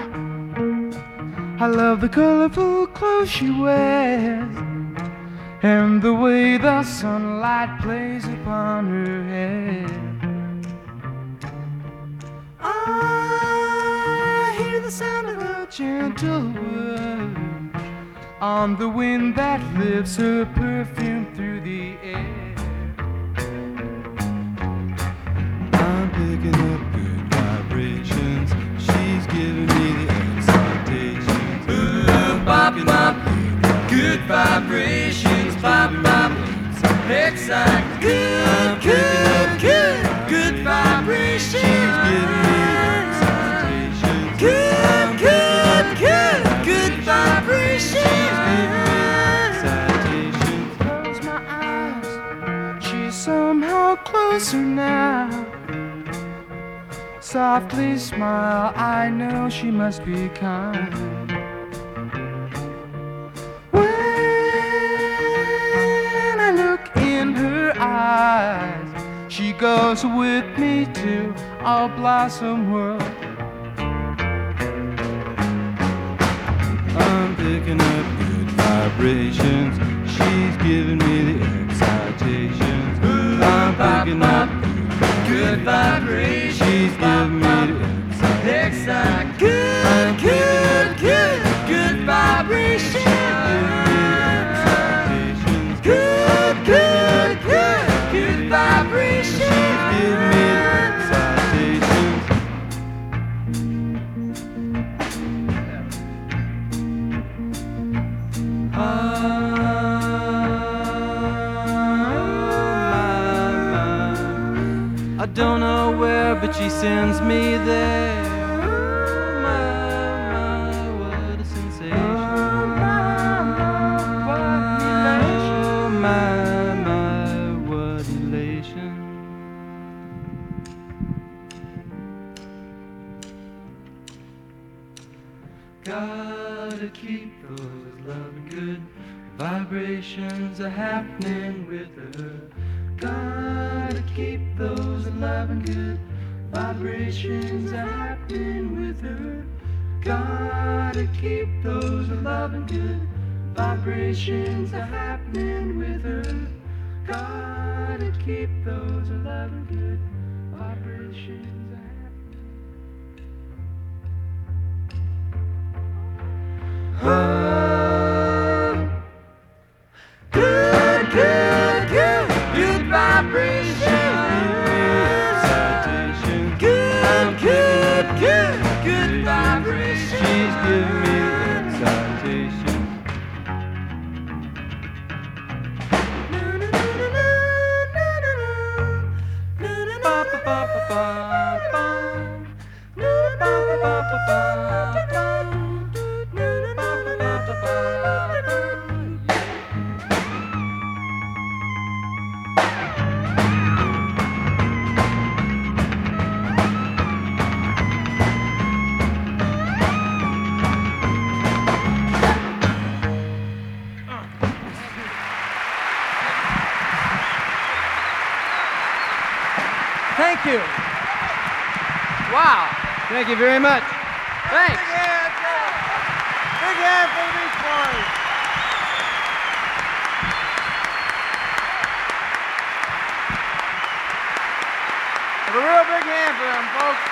I love the colorful clothes she wears and the way the sunlight plays upon her hair. I hear the sound of her gentle word on the wind that lifts her perfume through the air. I'm picking up good vibrations. She's giving me the excitations. Bop, bop, good vibrations. Bop, bop, excite. Good, good, good, good vibrations. She's giving me the excitations. Good, good, good, good vibrations. She's giving me the excitations. Close my eyes, she's somehow closer now. Softly smile, I know she must be kind. When I look in her eyes, she goes with me to our blossom world. I'm picking up good vibrations. She's giving me the excitations. I'm picking up good vibrations. She's giving me the excite. Good, good, good, good vibrations. Good, good, good, good vibrations. She's giving me the excitations. I don't know where, but she sends me there. What a sensation. What elation. Gotta keep those loving good vibrations are happening with her. Gotta keep those loving good vibrations are happening with her. Gotta keep those loving good vibrations are happening with her. Gotta keep those loving good vibrations are happening. Good, good, good, good vibrations. Good, good, good, good vibrations. She's giving me the excitation. Thank you. Wow. Thank you very much. Thanks. Big hand for the Beach Boys. Have a real big hand for them, folks.